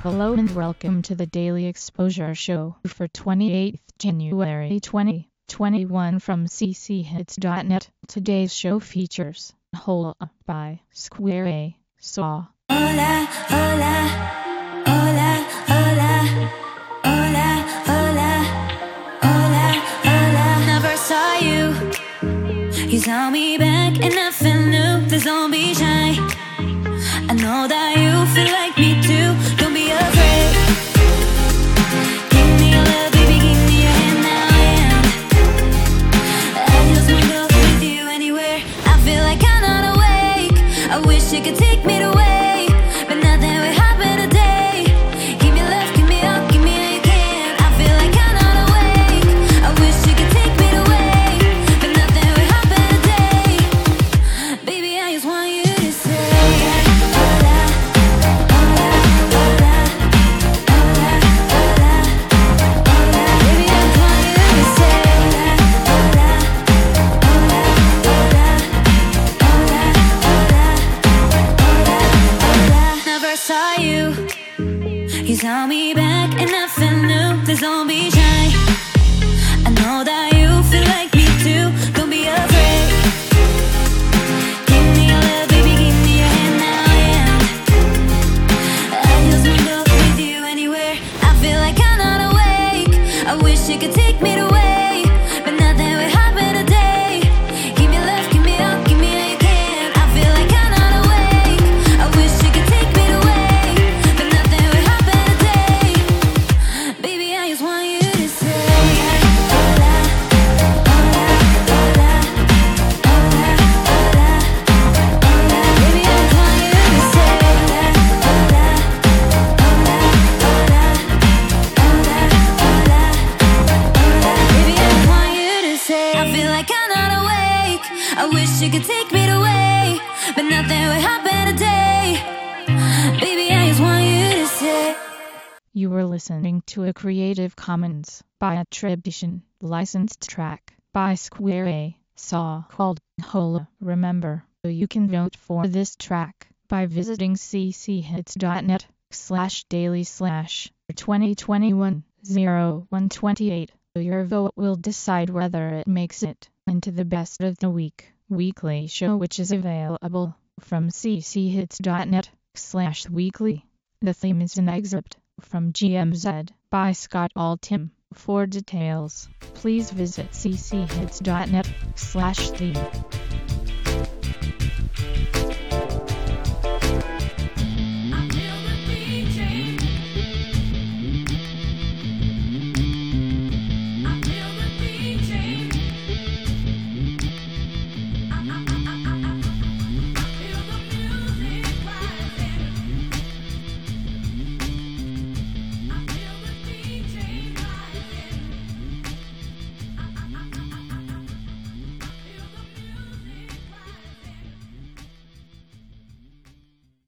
Hello and welcome to the Daily Exposure Show for 28th January 2021 from cchits.net. Today's show features Hola by Square A Saw. Hola, hola, hola, hola, hola, hola, hola, hola. Never saw you. You saw me back and nothing new. Please don't be shy. I know that you feel like me too. Don't be afraid. Give me your love, baby, give me your hand now, and I just wanna go with you anywhere. I feel like I'm not awake. I wish you could take me away, but nothing will happen today. Give me love, give me up, give me all you can. I feel like I'm not awake. I wish you could take me away, but nothing will happen today. Baby, I just want you to say saw you. You saw me back and nothing new. Please don't be shy. I know that you feel like me too. Don't be afraid. Give me your love, baby, give me your hand now, and I just wanna go with you anywhere. I feel like I'm not awake. I wish you could take me away, but nothing will happen today. Give me love, give me up, give me all you can. I feel like I'm not awake. I wish you could take me away. I wish you could take me away, but nothing will happen today. Baby, I just want you to say. You were listening to a Creative Commons by attribution licensed track by Square A Saw called Hola. Remember, you can vote for this track by visiting cchits.net/daily/2021-0128. Your vote will decide whether it makes it into the best of the weekly show, which is available from cchits.net/weekly. The theme is an excerpt from GMZ by Scott Altham. For details, please visit cchits.net/theme.